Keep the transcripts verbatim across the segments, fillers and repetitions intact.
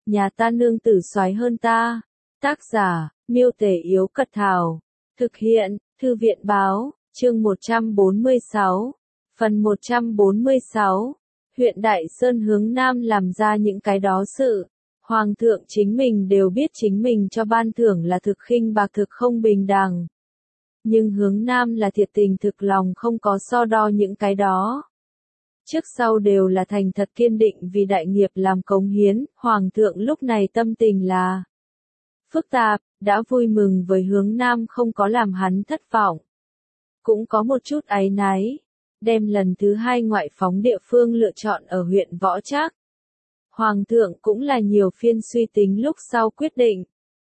nhà ta nương tử soái hơn ta. Tác giả, Miêu Tể Yếu Cật Thảo. Thực hiện, Thư viện Báo, chương một trăm bốn mươi sáu. Phần một trăm bốn mươi sáu. Huyện Đại Sơn hướng Nam làm ra những cái đó sự. Hoàng thượng chính mình đều biết chính mình cho ban thưởng là thực khinh bạc, thực không bình đẳng. Nhưng hướng Nam là thiệt tình thực lòng, không có so đo những cái đó. Trước sau đều là thành thật kiên định vì đại nghiệp làm cống hiến. Hoàng thượng lúc này tâm tình là phức tạp, đã vui mừng với hướng Nam không có làm hắn thất vọng. Cũng có một chút áy náy, đem lần thứ hai ngoại phóng địa phương lựa chọn ở huyện Võ Trác. Hoàng thượng cũng là nhiều phiên suy tính lúc sau quyết định.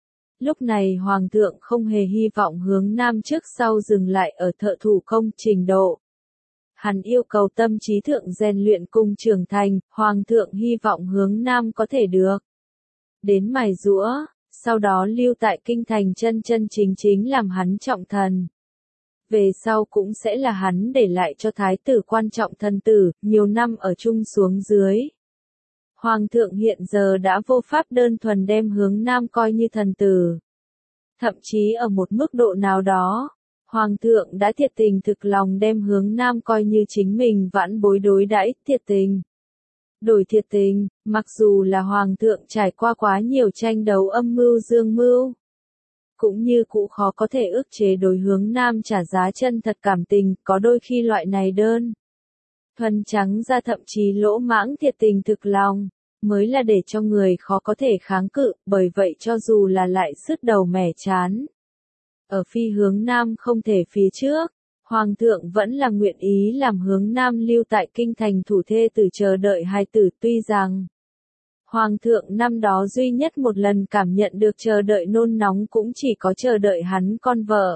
Lúc này Hoàng thượng không hề hy vọng hướng Nam trước sau dừng lại ở thợ thủ công trình độ. Hắn yêu cầu tâm trí thượng rèn luyện cùng trưởng thành, Hoàng thượng hy vọng hướng Nam có thể được đến mài giũa, sau đó lưu tại kinh thành chân chân chính chính làm hắn trọng thần. Về sau cũng sẽ là hắn để lại cho thái tử quan trọng thần tử, nhiều năm ở chung xuống dưới. Hoàng thượng hiện giờ đã vô pháp đơn thuần đem hướng Nam coi như thần tử. Thậm chí ở một mức độ nào đó, Hoàng thượng đã thiệt tình thực lòng đem hướng Nam coi như chính mình vãn bối đối đãi, thiệt tình. Đổi thiệt tình, mặc dù là Hoàng thượng trải qua quá nhiều tranh đấu âm mưu dương mưu, cũng như cũ khó có thể ức chế đối hướng Nam trả giá chân thật cảm tình, có đôi khi loại này đơn thuần trắng ra thậm chí lỗ mãng thiệt tình thực lòng, mới là để cho người khó có thể kháng cự, bởi vậy cho dù là lại sứt đầu mẻ chán. Ở phi hướng Nam không thể phía trước, Hoàng thượng vẫn là nguyện ý làm hướng Nam lưu tại kinh thành thủ thê tử chờ đợi hài tử, tuy rằng Hoàng thượng năm đó duy nhất một lần cảm nhận được chờ đợi nôn nóng cũng chỉ có chờ đợi hắn con vợ.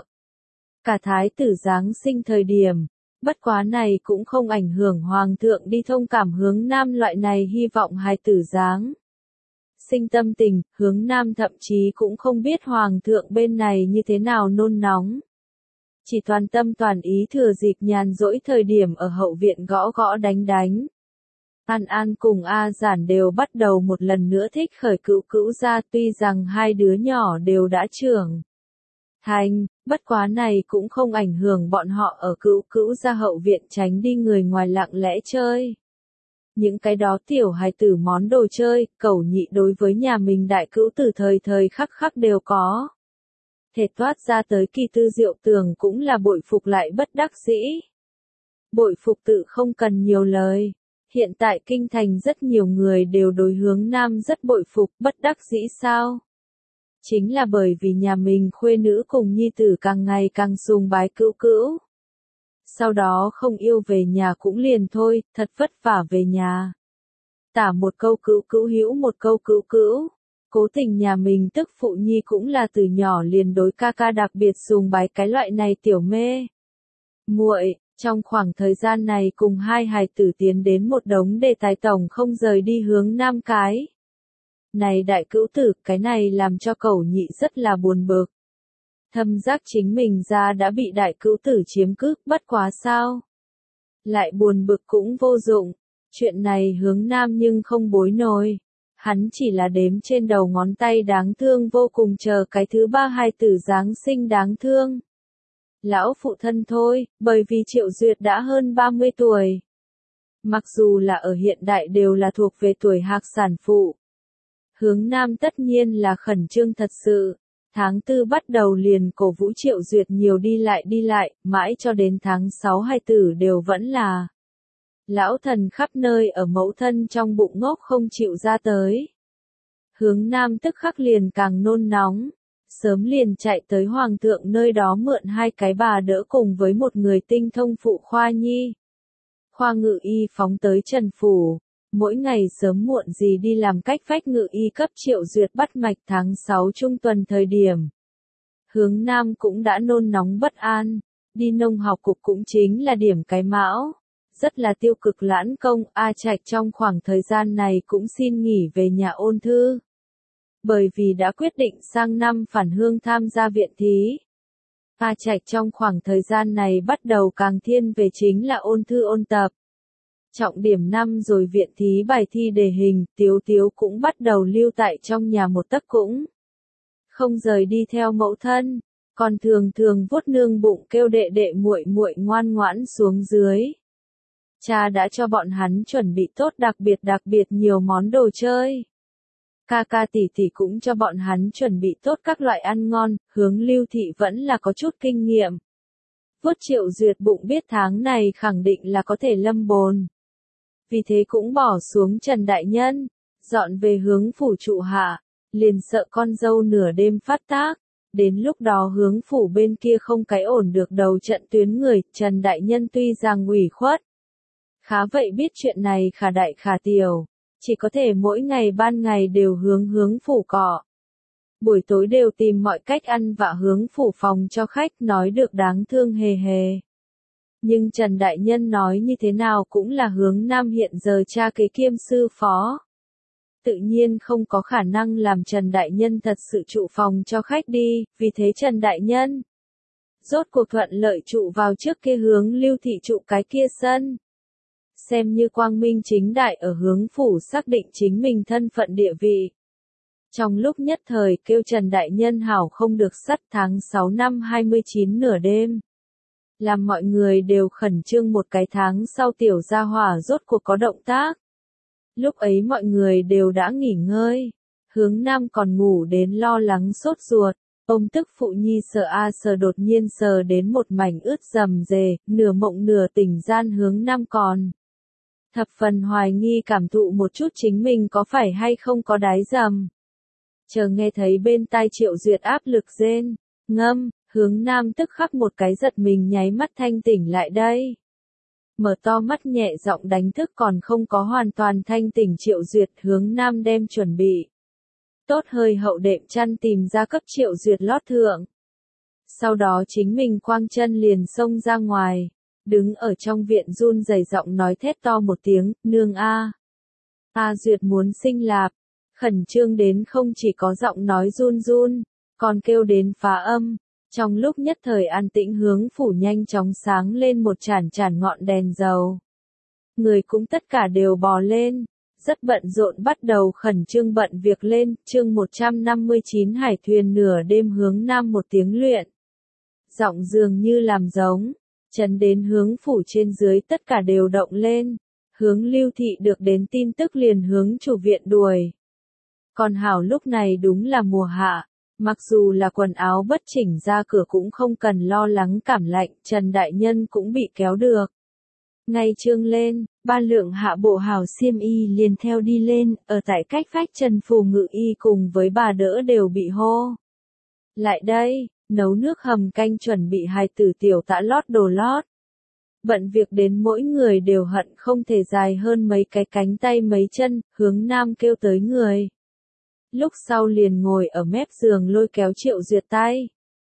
Cả thái tử giáng sinh thời điểm, bất quá này cũng không ảnh hưởng Hoàng thượng đi thông cảm hướng Nam loại này hy vọng hài tử giáng sinh tâm tình, hướng Nam thậm chí cũng không biết Hoàng thượng bên này như thế nào nôn nóng. Chỉ toàn tâm toàn ý thừa dịp nhàn rỗi thời điểm ở hậu viện gõ gõ đánh đánh. An An cùng A Giản đều bắt đầu một lần nữa thích khởi cữu cữu ra, tuy rằng hai đứa nhỏ đều đã trưởng thành, bất quá này cũng không ảnh hưởng bọn họ ở cữu cữu ra hậu viện tránh đi người ngoài lặng lẽ chơi. Những cái đó tiểu hài tử món đồ chơi, cẩu nhị đối với nhà mình đại cữu tử thời thời khắc khắc đều có thể toát ra tới, Kỳ Tư Diệu Tường cũng là bội phục lại bất đắc dĩ. Bội phục tự không cần nhiều lời. Hiện tại kinh thành rất nhiều người đều đối hướng Nam rất bội phục, bất đắc dĩ sao? Chính là bởi vì nhà mình khuê nữ cùng nhi tử càng ngày càng sùng bái cữu cữu. Sau đó không yêu về nhà cũng liền thôi, thật vất vả về nhà. Tả một câu cữu cữu hữu một câu cữu cữu. Cố tình nhà mình tức phụ nhi cũng là từ nhỏ liền đối ca ca đặc biệt sùng bái cái loại này tiểu mê muội. Trong khoảng thời gian này cùng hai hài tử tiến đến một đống đề tài tổng không rời đi hướng Nam cái. Này đại cữu tử, cái này làm cho cẩu nhị rất là buồn bực. Thâm giác chính mình ra đã bị đại cữu tử chiếm cứ, bất quá sao? Lại buồn bực cũng vô dụng, chuyện này hướng Nam nhưng không bối nổi. Hắn chỉ là đếm trên đầu ngón tay đáng thương vô cùng, chờ cái thứ ba hài tử giáng sinh đáng thương. Lão phụ thân thôi, bởi vì Triệu Duyệt đã hơn ba mươi tuổi. Mặc dù là ở hiện đại đều là thuộc về tuổi hạc sản phụ. Hướng Nam tất nhiên là khẩn trương thật sự. Tháng tư bắt đầu liền cổ vũ Triệu Duyệt nhiều đi lại đi lại, mãi cho đến tháng sáu hài tử đều vẫn là lão thần khắp nơi ở mẫu thân trong bụng ngốc không chịu ra tới. Hướng Nam tức khắc liền càng nôn nóng. Sớm liền chạy tới Hoàng thượng nơi đó mượn hai cái bà đỡ cùng với một người tinh thông phụ khoa nhi. Khoa ngự y phóng tới Trần Phủ, mỗi ngày sớm muộn gì đi làm cách vách ngự y cấp Triệu Duyệt bắt mạch. Tháng sáu trung tuần thời điểm. Hướng Nam cũng đã nôn nóng bất an, đi nông học cục cũng chính là điểm cái mão. Rất là tiêu cực lãn công, A Trạch trong khoảng thời gian này cũng xin nghỉ về nhà ôn thư. Bởi vì đã quyết định sang năm phản hương tham gia viện thí. A Trạch trong khoảng thời gian này bắt đầu càng thiên về chính là ôn thư ôn tập. Trọng điểm năm rồi viện thí bài thi đề hình, Tiếu Tiếu cũng bắt đầu lưu tại trong nhà một tấc cũng không rời đi theo mẫu thân, còn thường thường vuốt nương bụng kêu đệ đệ muội muội ngoan ngoãn xuống dưới. Cha đã cho bọn hắn chuẩn bị tốt đặc biệt đặc biệt nhiều món đồ chơi. Ca ca tỷ tỷ cũng cho bọn hắn chuẩn bị tốt các loại ăn ngon, Hướng Lưu Thị vẫn là có chút kinh nghiệm. Vuốt Triệu Duyệt bụng biết tháng này khẳng định là có thể lâm bồn. Vì thế cũng bỏ xuống Trần Đại Nhân, dọn về hướng phủ trụ hạ, liền sợ con dâu nửa đêm phát tác. Đến lúc đó hướng phủ bên kia không cái ổn được đầu trận tuyến người, Trần Đại Nhân tuy rằng ủy khuất. Khá vậy biết chuyện này khả đại khả tiểu, chỉ có thể mỗi ngày ban ngày đều hướng hướng phủ cọ. Buổi tối đều tìm mọi cách ăn vạ hướng phủ phòng cho khách nói được đáng thương hề hề. Nhưng Trần Đại Nhân nói như thế nào cũng là hướng nam hiện giờ cha kế kiêm sư phó. Tự nhiên không có khả năng làm Trần Đại Nhân thật sự trụ phòng cho khách đi, vì thế Trần Đại Nhân rốt cuộc thuận lợi trụ vào trước kia hướng Lưu Thị trụ cái kia sân. Xem như quang minh chính đại ở hướng phủ xác định chính mình thân phận địa vị. Trong lúc nhất thời kêu Trần Đại Nhân hảo không được sắt tháng sáu năm hai mươi chín nửa đêm. Làm mọi người đều khẩn trương một cái tháng sau tiểu gia hỏa rốt cuộc có động tác. Lúc ấy mọi người đều đã nghỉ ngơi. Hướng nam còn ngủ đến lo lắng sốt ruột. Ông tức phụ nhi sờ a sờ đột nhiên sờ đến một mảnh ướt rầm rề, nửa mộng nửa tỉnh gian hướng nam còn. Thập phần hoài nghi cảm thụ một chút chính mình có phải hay không có đái dầm. Chờ nghe thấy bên tai Triệu Duyệt áp lực rên, ngâm, hướng nam tức khắc một cái giật mình nháy mắt thanh tỉnh lại đây. Mở to mắt nhẹ giọng đánh thức còn không có hoàn toàn thanh tỉnh Triệu Duyệt, hướng nam đem chuẩn bị. Tốt hơi hậu đệm chăn tìm ra cấp Triệu Duyệt lót thượng. Sau đó chính mình quang chân liền xông ra ngoài, đứng ở trong viện run rẩy giọng nói thét to một tiếng, nương a. A Duyệt muốn sinh lạp, khẩn trương đến không chỉ có giọng nói run run, còn kêu đến phá âm. Trong lúc nhất thời an tĩnh hướng phủ nhanh chóng sáng lên một chản chản ngọn đèn dầu. Người cũng tất cả đều bò lên, rất bận rộn bắt đầu khẩn trương bận việc lên, chương một trăm năm mươi chín hải thuyền nửa đêm hướng nam một tiếng luyện. Giọng dường như làm giống, chấn đến hướng phủ trên dưới tất cả đều động lên, hướng Lưu Thị được đến tin tức liền hướng chủ viện đuổi. Còn hảo lúc này đúng là mùa hạ. Mặc dù là quần áo bất chỉnh ra cửa cũng không cần lo lắng cảm lạnh, Trần Đại Nhân cũng bị kéo được. Ngay trương lên, ba lượng hạ bộ hào xiêm y liền theo đi lên, ở tại cách vách Trần Phù Ngự y cùng với bà đỡ đều bị hô. Lại đây, nấu nước hầm canh chuẩn bị hài tử tiểu tã lót đồ lót. Bận việc đến mỗi người đều hận không thể dài hơn mấy cái cánh tay mấy chân, hướng nam kêu tới người. Lúc sau liền ngồi ở mép giường lôi kéo Triệu Duyệt tay.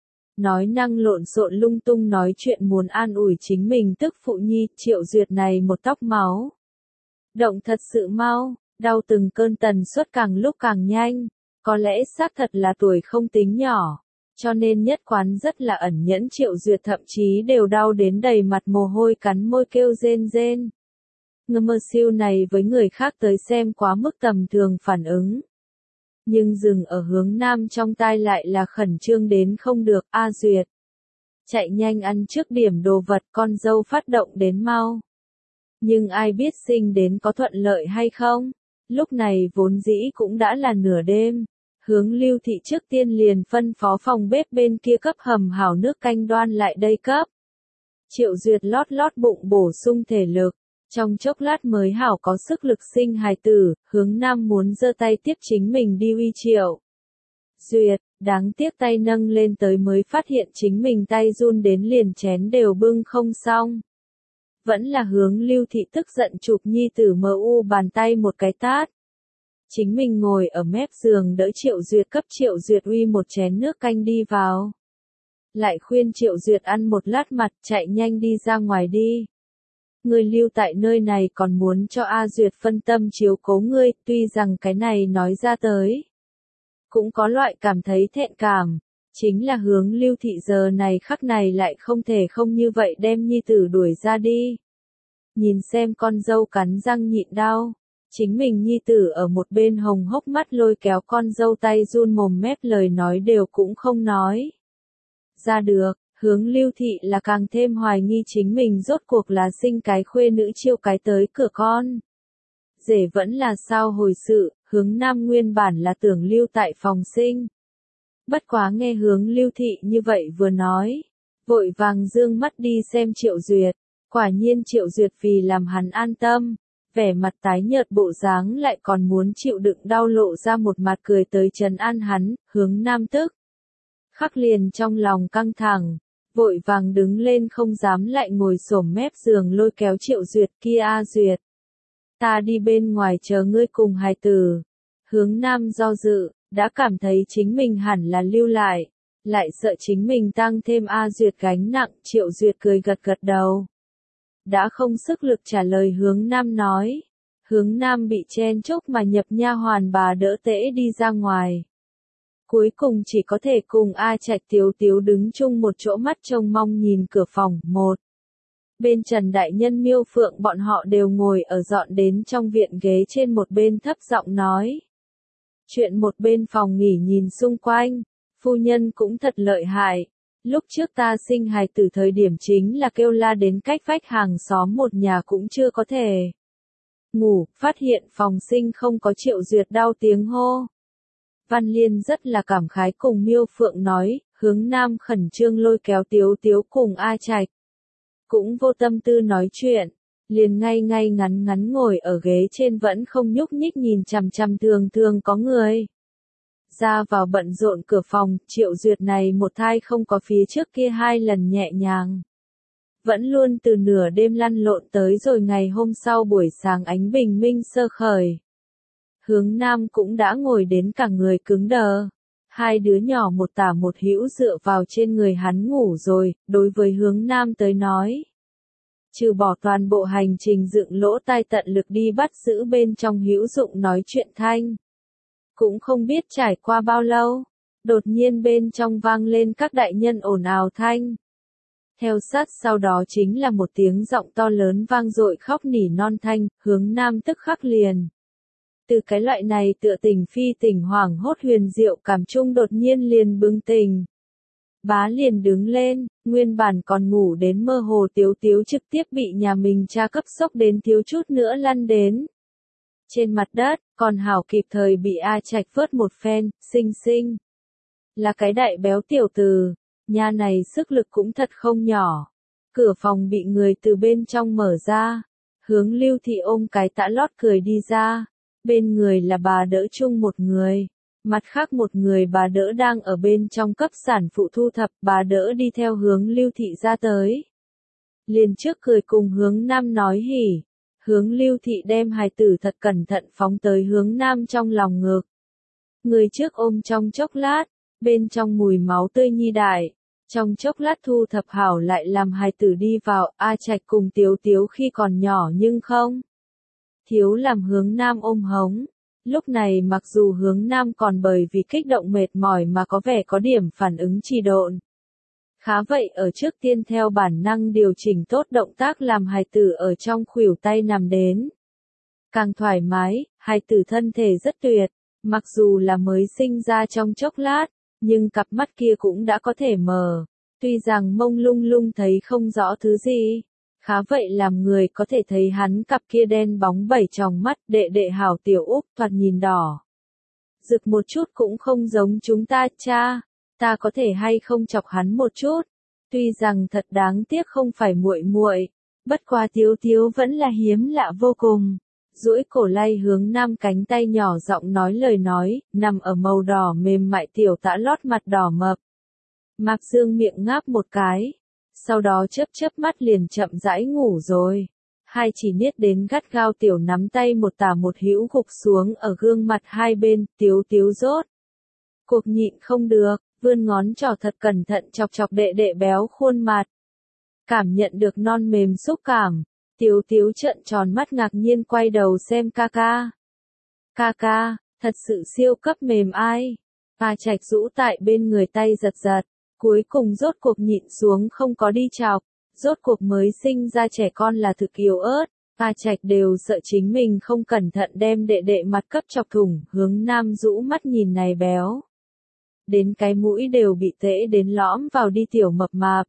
Nói năng lộn xộn lung tung nói chuyện muốn an ủi chính mình tức phụ nhi, Triệu Duyệt này một tóc máu. Động thật sự mau, đau từng cơn tần suất càng lúc càng nhanh, có lẽ xác thật là tuổi không tính nhỏ, cho nên nhất quán rất là ẩn nhẫn Triệu Duyệt thậm chí đều đau đến đầy mặt mồ hôi cắn môi kêu rên rên. Ngơ mơ siêu này với người khác tới xem quá mức tầm thường phản ứng. Nhưng dừng ở hướng nam trong tai lại là khẩn trương đến không được, A Duyệt. Chạy nhanh ăn trước điểm đồ vật con dâu phát động đến mau. Nhưng ai biết sinh đến có thuận lợi hay không? Lúc này vốn dĩ cũng đã là nửa đêm. Hướng Lưu Thị trước tiên liền phân phó phòng bếp bên kia cấp hầm hảo nước canh đoan lại đây cấp. Triệu Duyệt lót lót bụng bổ sung thể lực. Trong chốc lát mới hảo có sức lực sinh hài tử, hướng nam muốn giơ tay tiếp chính mình đi uy Triệu Duyệt, đáng tiếc tay nâng lên tới mới phát hiện chính mình tay run đến liền chén đều bưng không xong. Vẫn là hướng Lưu Thị tức giận chụp nhi tử mờ u bàn tay một cái tát. Chính mình ngồi ở mép giường đỡ Triệu Duyệt cấp Triệu Duyệt uy một chén nước canh đi vào. Lại khuyên Triệu Duyệt ăn một lát mặt chạy nhanh đi ra ngoài đi. Ngươi lưu tại nơi này còn muốn cho A Duyệt phân tâm chiếu cố ngươi, tuy rằng cái này nói ra tới. Cũng có loại cảm thấy thẹn cảm, chính là hướng Lưu Thị giờ này khắc này lại không thể không như vậy đem nhi tử đuổi ra đi. nhìn xem con dâu cắn răng nhịn đau. Chính mình nhi tử ở một bên hồng hốc mắt lôi kéo con dâu tay run mồm mép lời nói đều cũng không nói ra được. Hướng Lưu Thị là càng thêm hoài nghi chính mình rốt cuộc là sinh cái khuê nữ chiêu cái tới cửa con. Rể vẫn là sao hồi sự, Hướng Nam nguyên bản là tưởng lưu tại phòng sinh. Bất quá nghe Hướng Lưu Thị như vậy vừa nói, vội vàng dương mắt đi xem Triệu Duyệt. Quả nhiên Triệu Duyệt vì làm hắn an tâm, vẻ mặt tái nhợt bộ dáng lại còn muốn chịu đựng đau lộ ra một mặt cười tới trấn an hắn. Hướng Nam tức khắc liền trong lòng căng thẳng, vội vàng đứng lên không dám lại ngồi xổm mép giường lôi kéo Triệu Duyệt. Kia a Duyệt, ta đi bên ngoài chờ ngươi cùng hài tử. Hướng Nam do dự, đã cảm thấy chính mình hẳn là lưu lại, lại sợ chính mình tăng thêm A Duyệt gánh nặng. Triệu Duyệt cười gật gật đầu, đã không sức lực trả lời Hướng Nam nói. Hướng Nam bị chen chúc mà nhập nha hoàn bà đỡ tễ đi ra ngoài. Cuối cùng chỉ có thể cùng A Trạch Tiếu Tiếu đứng chung một chỗ mắt trông mong nhìn cửa phòng. Một bên Trần Đại Nhân Miêu Phượng bọn họ đều ngồi ở dọn đến trong viện ghế trên, một bên thấp giọng nói chuyện, một bên phòng nghỉ nhìn xung quanh. Phu nhân cũng thật lợi hại. Lúc trước ta sinh hài tử thời điểm chính là kêu la đến cách vách hàng xóm một nhà cũng chưa có thể ngủ, phát hiện phòng sinh không có Triệu Duyệt đau tiếng hô. Văn Liên rất là cảm khái cùng Miêu Phượng nói. Hướng Nam khẩn trương lôi kéo Tiếu Tiếu cùng A Trạch, cũng vô tâm tư nói chuyện, liền ngay ngay ngắn ngắn ngồi ở ghế trên vẫn không nhúc nhích nhìn chằm chằm thường thường có người ra vào bận rộn cửa phòng. Triệu Duyệt này một thai không có phía trước kia hai lần nhẹ nhàng, vẫn luôn từ nửa đêm lăn lộn tới rồi ngày hôm sau buổi sáng ánh bình minh sơ khởi. Hướng Nam cũng đã ngồi đến cả người cứng đờ. Hai đứa nhỏ một tả một hữu dựa vào trên người hắn ngủ rồi. Đối với Hướng Nam tới nói, trừ bỏ toàn bộ hành trình dựng lỗ tai tận lực đi bắt giữ bên trong hữu dụng nói chuyện thanh, cũng không biết trải qua bao lâu, đột nhiên bên trong vang lên các đại nhân ồn ào thanh. Theo sát sau đó chính là một tiếng giọng to lớn vang dội khóc nỉ non thanh. Hướng Nam tức khắc liền từ cái loại này tựa tỉnh phi tỉnh hoảng hốt huyền diệu cảm chung đột nhiên liền bừng tỉnh. Bá liền đứng lên, nguyên bản còn ngủ đến mơ hồ Tiếu Tiếu trực tiếp bị nhà mình cha cấp sốc đến thiếu chút nữa lăn đến trên mặt đất, còn hảo kịp thời bị A Trạch vớt một phen. Xinh xinh là cái đại béo tiểu tử, nhà này sức lực cũng thật không nhỏ. Cửa phòng bị người từ bên trong mở ra, Hướng Lưu Thị ôm cái tã lót cười đi ra, bên người là bà đỡ chung một người. Mặt khác một người bà đỡ đang ở bên trong cấp sản phụ thu thập. Bà đỡ đi theo Hướng Lưu Thị ra tới, liền trước cười cùng Hướng Nam nói hỉ. Hướng Lưu Thị đem hài tử thật cẩn thận phóng tới Hướng Nam trong lòng ngực. Người trước ôm trong chốc lát, bên trong mùi máu tươi nhi đại. Trong chốc lát thu thập hảo lại làm hài tử đi vào. A Trạch cùng Tiếu Tiếu khi còn nhỏ nhưng không thiếu làm Hướng Nam ôm hống. Lúc này mặc dù Hướng Nam còn bởi vì kích động mệt mỏi mà có vẻ có điểm phản ứng trì độn. Khá vậy ở trước tiên theo bản năng điều chỉnh tốt động tác làm hài tử ở trong khuỷu tay nằm đến càng thoải mái. Hài tử thân thể rất tuyệt, mặc dù là mới sinh ra trong chốc lát, nhưng cặp mắt kia cũng đã có thể mở, tuy rằng mông lung lung thấy không rõ thứ gì. Khá vậy làm người có thể thấy hắn cặp kia đen bóng bảy tròng mắt. Đệ đệ hảo tiểu Úc thoạt nhìn đỏ rực một chút cũng không giống chúng ta. Cha, ta có thể hay không chọc hắn một chút? Tuy rằng thật đáng tiếc không phải muội muội, bất quá Tiếu Tiếu vẫn là hiếm lạ vô cùng. Duỗi cổ lay Hướng Nam cánh tay nhỏ giọng nói lời nói, nằm ở màu đỏ mềm mại tiểu tã lót mặt đỏ mập. Mạc Dương miệng ngáp một cái, sau đó chớp chớp mắt liền chậm rãi ngủ rồi. Hai chỉ niết đến gắt gao tiểu nắm tay một tả một hữu gục xuống ở gương mặt hai bên. Tiếu Tiếu rốt cuộc nhịn không được, vươn ngón trỏ thật cẩn thận chọc chọc đệ đệ béo khuôn mặt. Cảm nhận được non mềm xúc cảm, Tiếu Tiếu trợn tròn mắt ngạc nhiên quay đầu xem ca ca. Ca ca, thật sự siêu cấp mềm ai. A Trạch rũ tại bên người tay giật giật, cuối cùng rốt cuộc nhịn xuống không có đi chọc. Rốt cuộc mới sinh ra trẻ con là thực yếu ớt, A Trạch đều sợ chính mình không cẩn thận đem đệ đệ mặt cấp chọc thủng, Hướng Nam rũ mắt nhìn này béo. Đến cái mũi đều bị tễ đến lõm vào đi tiểu mập mạp.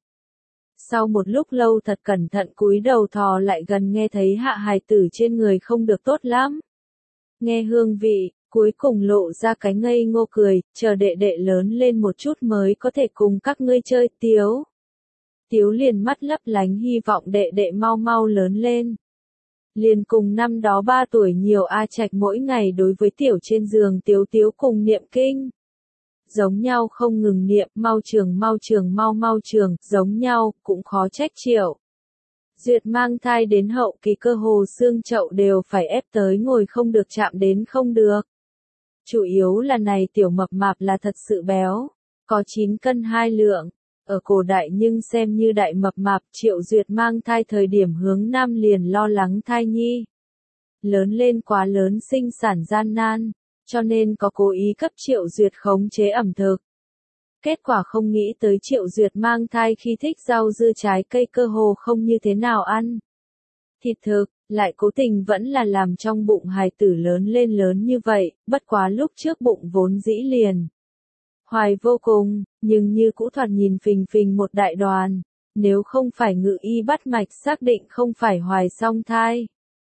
Sau một lúc lâu thật cẩn thận cúi đầu thò lại gần nghe thấy hạ hài tử trên người không được tốt lắm. Nghe hương vị, cuối cùng lộ ra cái ngây ngô cười, chờ đệ đệ lớn lên một chút mới có thể cùng các ngươi chơi. Tiếu. Tiếu liền mắt lấp lánh hy vọng đệ đệ mau mau lớn lên. Liền cùng năm đó ba tuổi nhiều A Trạch mỗi ngày đối với tiểu trên giường Tiếu Tiếu cùng niệm kinh. Giống nhau không ngừng niệm, mau trường mau trường mau mau trường, giống nhau, cũng khó trách Triệu. Duyệt mang thai đến hậu kỳ cơ hồ xương chậu đều phải ép tới ngồi không được chạm đến không được. Chủ yếu là này tiểu mập mạp là thật sự béo, có chín cân hai lượng. Ở cổ đại nhưng xem như đại mập mạp. Triệu Duyệt mang thai thời điểm Hướng Nam liền lo lắng thai nhi lớn lên quá lớn sinh sản gian nan, cho nên có cố ý cấp Triệu Duyệt khống chế ẩm thực. Kết quả không nghĩ tới Triệu Duyệt mang thai khi thích rau dưa trái cây cơ hồ không như thế nào ăn thịt thực, lại cố tình vẫn là làm trong bụng hài tử lớn lên lớn như vậy, bất quá lúc trước bụng vốn dĩ liền hoài vô cùng, nhưng như cũ thoạt nhìn phình phình một đại đoàn, nếu không phải ngự y bắt mạch xác định không phải hoài song thai.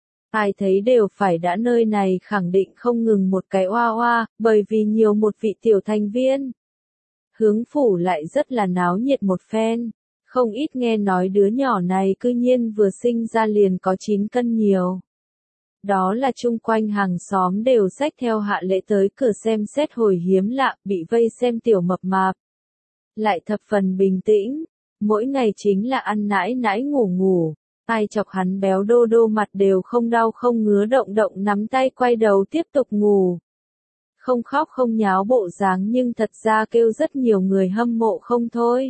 Ai thấy đều phải đã nơi này khẳng định không ngừng một cái oa oa, bởi vì nhiều một vị tiểu thành viên. Hướng phủ lại rất là náo nhiệt một phen, không ít nghe nói đứa nhỏ này cư nhiên vừa sinh ra liền có chín cân nhiều. Đó là chung quanh hàng xóm đều xách theo hạ lễ tới cửa xem xét hồi hiếm lạ, bị vây xem tiểu mập mạp. Lại thập phần bình tĩnh, mỗi ngày chính là ăn nãi nãi ngủ ngủ, ai chọc hắn béo đô đô mặt đều không đau không ngứa động động nắm tay quay đầu tiếp tục ngủ. Không khóc không nháo bộ dáng nhưng thật ra kêu rất nhiều người hâm mộ không thôi.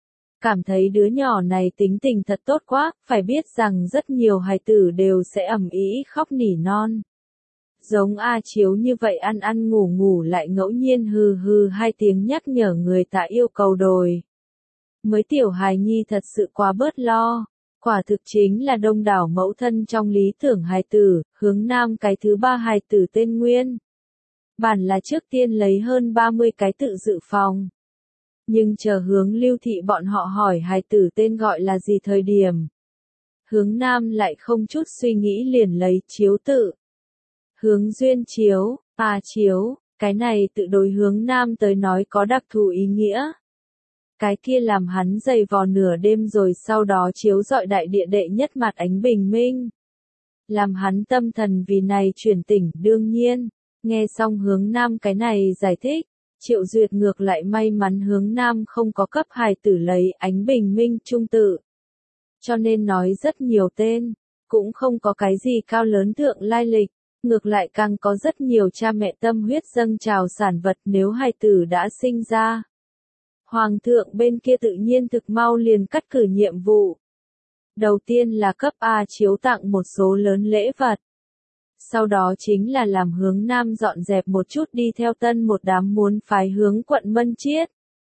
Cảm thấy đứa nhỏ này tính tình thật tốt quá, phải biết rằng rất nhiều hài tử đều sẽ ầm ĩ khóc nỉ non. Giống A Chiếu như vậy ăn ăn ngủ ngủ lại ngẫu nhiên hừ hừ hai tiếng nhắc nhở người ta yêu cầu đồi. Mới tiểu hài nhi thật sự quá bớt lo, quả thực chính là đông đảo mẫu thân trong lý tưởng hài tử. Hướng Nam cái thứ ba hài tử tên Nguyên. Bản là trước tiên lấy hơn ba mươi cái tự dự phòng. Nhưng chờ Hướng Lưu Thị bọn họ hỏi hài tử tên gọi là gì thời điểm. Hướng Nam lại không chút suy nghĩ liền lấy Chiếu tự. Hướng Duyên Chiếu, à Chiếu, cái này tự đối Hướng Nam tới nói có đặc thù ý nghĩa. Cái kia làm hắn dày vò nửa đêm rồi sau đó chiếu rọi đại địa đệ nhất mặt ánh bình minh. Làm hắn tâm thần vì này chuyển tỉnh. Đương nhiên, nghe xong Hướng Nam cái này giải thích, Triệu Duyệt ngược lại may mắn Hướng Nam không có cấp hài tử lấy ánh bình minh trung tự. Cho nên nói rất nhiều tên, cũng không có cái gì cao lớn thượng lai lịch, ngược lại càng có rất nhiều cha mẹ tâm huyết dâng trào sản vật nếu hài tử đã sinh ra. Hoàng thượng bên kia tự nhiên thực mau liền cắt cử nhiệm vụ. Đầu tiên là cấp A Chiếu tặng một số lớn lễ vật. Sau đó chính là làm Hướng Nam dọn dẹp một chút đi theo tân một đám muốn phái hướng quận Mân Chiết.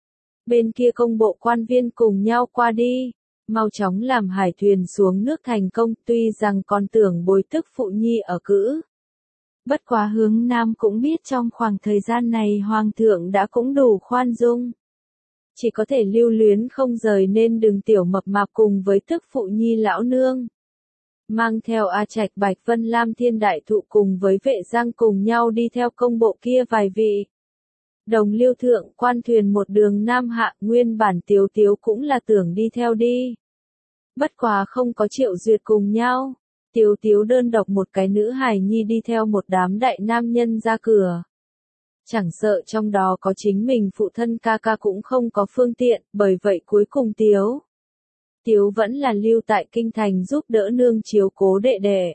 Bên kia công bộ quan viên cùng nhau qua đi, mau chóng làm hải thuyền xuống nước thành công tuy rằng còn tưởng bồi tức phụ nhi ở cữ. Bất quá Hướng Nam cũng biết trong khoảng thời gian này Hoàng thượng đã cũng đủ khoan dung. Chỉ có thể lưu luyến không rời nên đừng tiểu mập mạp cùng với tức phụ nhi lão nương. Mang theo A Trạch Bạch Vân Lam Thiên Đại Thụ cùng với Vệ Giang cùng nhau đi theo công bộ kia vài vị. Đồng Liêu thượng quan thuyền một đường Nam Hạ, nguyên bản Tiếu Tiếu cũng là tưởng đi theo đi. Bất quá không có Triệu Duyệt cùng nhau, Tiếu Tiếu đơn độc một cái nữ hài nhi đi theo một đám đại nam nhân ra cửa. Chẳng sợ trong đó có chính mình phụ thân ca ca cũng không có phương tiện, bởi vậy cuối cùng Tiếu. Tiếu vẫn là lưu tại kinh thành giúp đỡ nương chiếu cố đệ đệ.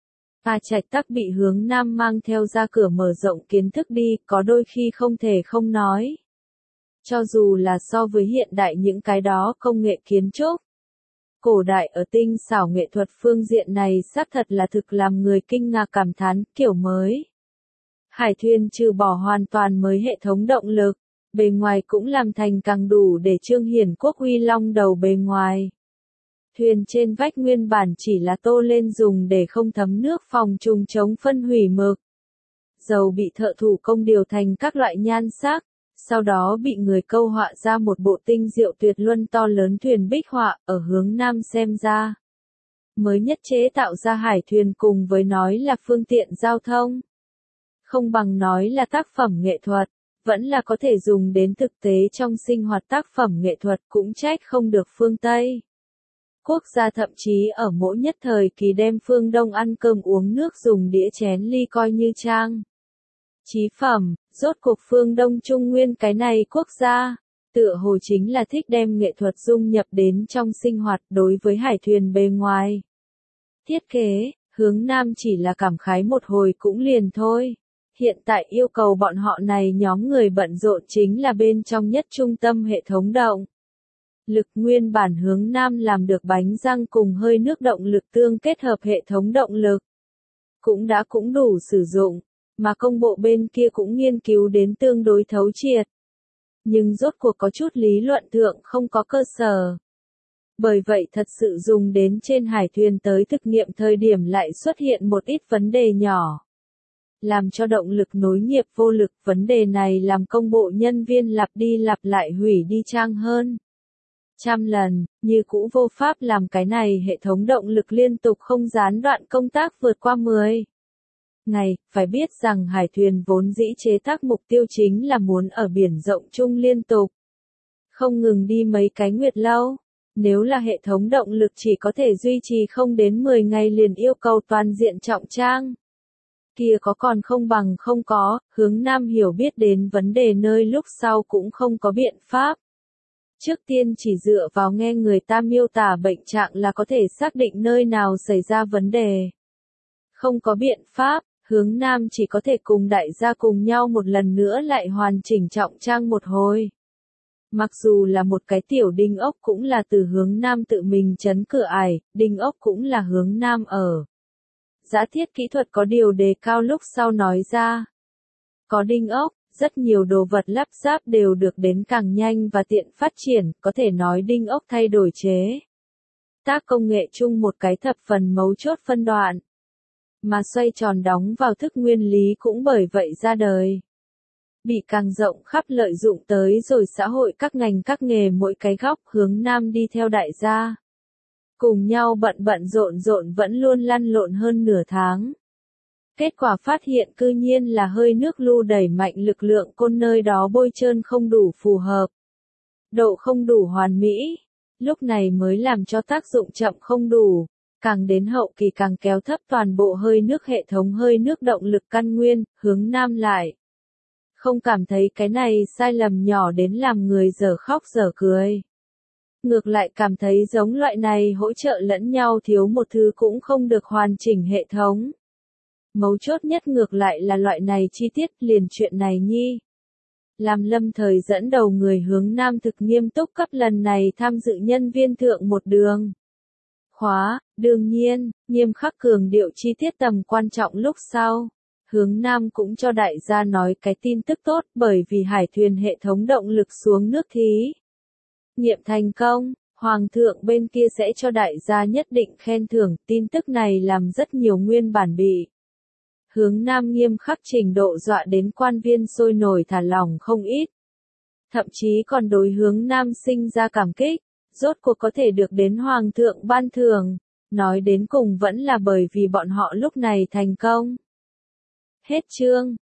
A Trạch tắc bị Hướng Nam mang theo ra cửa mở rộng kiến thức đi, có đôi khi không thể không nói. Cho dù là so với hiện đại những cái đó công nghệ kiến trúc. Cổ đại ở tinh xảo nghệ thuật phương diện này xác thật là thực làm người kinh ngạc cảm thán, kiểu mới. Hải thuyền trừ bỏ hoàn toàn mới hệ thống động lực, bề ngoài cũng làm thành càng đủ để trương hiển quốc uy long đầu bề ngoài. Thuyền trên vách nguyên bản chỉ là tô lên dùng để không thấm nước phòng trùng chống phân hủy mực. Dầu bị thợ thủ công điều thành các loại nhan sắc, sau đó bị người câu họa ra một bộ tinh diệu tuyệt luân to lớn thuyền bích họa ở hướng nam xem ra. Mới nhất chế tạo ra hải thuyền cùng với nói là phương tiện giao thông. Không bằng nói là tác phẩm nghệ thuật, vẫn là có thể dùng đến thực tế trong sinh hoạt tác phẩm nghệ thuật cũng trách không được phương Tây. Quốc gia thậm chí ở mỗi nhất thời kỳ đem phương Đông ăn cơm uống nước dùng đĩa chén ly coi như trang chí phẩm, rốt cuộc phương Đông Trung Nguyên cái này quốc gia, tựa hồ chính là thích đem nghệ thuật dung nhập đến trong sinh hoạt đối với hải thuyền bề ngoài. Thiết kế, hướng nam chỉ là cảm khái một hồi cũng liền thôi. Hiện tại yêu cầu bọn họ này nhóm người bận rộn chính là bên trong nhất trung tâm hệ thống động lực nguyên bản hướng nam làm được bánh răng cùng hơi nước động lực tương kết hợp hệ thống động lực. Cũng đã cũng đủ sử dụng, mà công bộ bên kia cũng nghiên cứu đến tương đối thấu triệt. Nhưng rốt cuộc có chút lý luận thượng không có cơ sở. Bởi vậy thật sự dùng đến trên hải thuyền tới thực nghiệm thời điểm lại xuất hiện một ít vấn đề nhỏ. Làm cho động lực nối nghiệp vô lực, vấn đề này làm công bộ nhân viên lặp đi lặp lại hủy đi trang hơn trăm lần, như cũ vô pháp làm cái này hệ thống động lực liên tục không gián đoạn công tác vượt qua mười ngày, phải biết rằng hải thuyền vốn dĩ chế tác mục tiêu chính là muốn ở biển rộng chung liên tục, không ngừng đi mấy cái nguyệt lâu. Nếu là hệ thống động lực chỉ có thể duy trì không đến mười ngày liền yêu cầu toàn diện trọng trang. Kia có còn không bằng không có, hướng nam hiểu biết đến vấn đề nơi lúc sau cũng không có biện pháp. Trước tiên chỉ dựa vào nghe người ta miêu tả bệnh trạng là có thể xác định nơi nào xảy ra vấn đề. Không có biện pháp, hướng nam chỉ có thể cùng đại gia cùng nhau một lần nữa lại hoàn chỉnh trọng trang một hồi. Mặc dù là một cái tiểu đinh ốc cũng là từ hướng nam tự mình chấn cửa ải, đinh ốc cũng là hướng nam ở. Giả thiết kỹ thuật có điều đề cao lúc sau nói ra. Có đinh ốc, rất nhiều đồ vật lắp ráp đều được đến càng nhanh và tiện phát triển, có thể nói đinh ốc thay đổi chế tác công nghệ chung một cái thập phần mấu chốt phân đoạn. Mà xoay tròn đóng vào thức nguyên lý cũng bởi vậy ra đời. Bị càng rộng khắp lợi dụng tới rồi xã hội các ngành các nghề mỗi cái góc hướng nam đi theo đại gia. Cùng nhau bận bận rộn rộn vẫn luôn lăn lộn hơn nửa tháng. Kết quả phát hiện cư nhiên là hơi nước lưu đẩy mạnh lực lượng côn nơi đó bôi trơn không đủ phù hợp. Độ không đủ hoàn mỹ. Lúc này mới làm cho tác dụng chậm không đủ. Càng đến hậu kỳ càng kéo thấp toàn bộ hơi nước hệ thống hơi nước động lực căn nguyên, hướng nam lại. Không cảm thấy cái này sai lầm nhỏ đến làm người dở khóc dở cười. Ngược lại cảm thấy giống loại này hỗ trợ lẫn nhau thiếu một thứ cũng không được hoàn chỉnh hệ thống. Mấu chốt nhất ngược lại là loại này chi tiết liền chuyện này nhi. Làm lâm thời dẫn đầu người hướng nam thực nghiêm túc cấp lần này tham dự nhân viên thượng một đường. Khóa, đương nhiên, nghiêm khắc cường điệu chi tiết tầm quan trọng lúc sau. Hướng nam cũng cho đại gia nói cái tin tức tốt bởi vì hải thuyền hệ thống động lực xuống nước thí nghiệm thành công, hoàng thượng bên kia sẽ cho đại gia nhất định khen thưởng, tin tức này làm rất nhiều nguyên bản bị. Hướng nam nghiêm khắc trình độ dọa đến quan viên sôi nổi thả lỏng không ít. Thậm chí còn đối hướng nam sinh ra cảm kích, rốt cuộc có thể được đến hoàng thượng ban thưởng, nói đến cùng vẫn là bởi vì bọn họ lúc này thành công. Hết chương.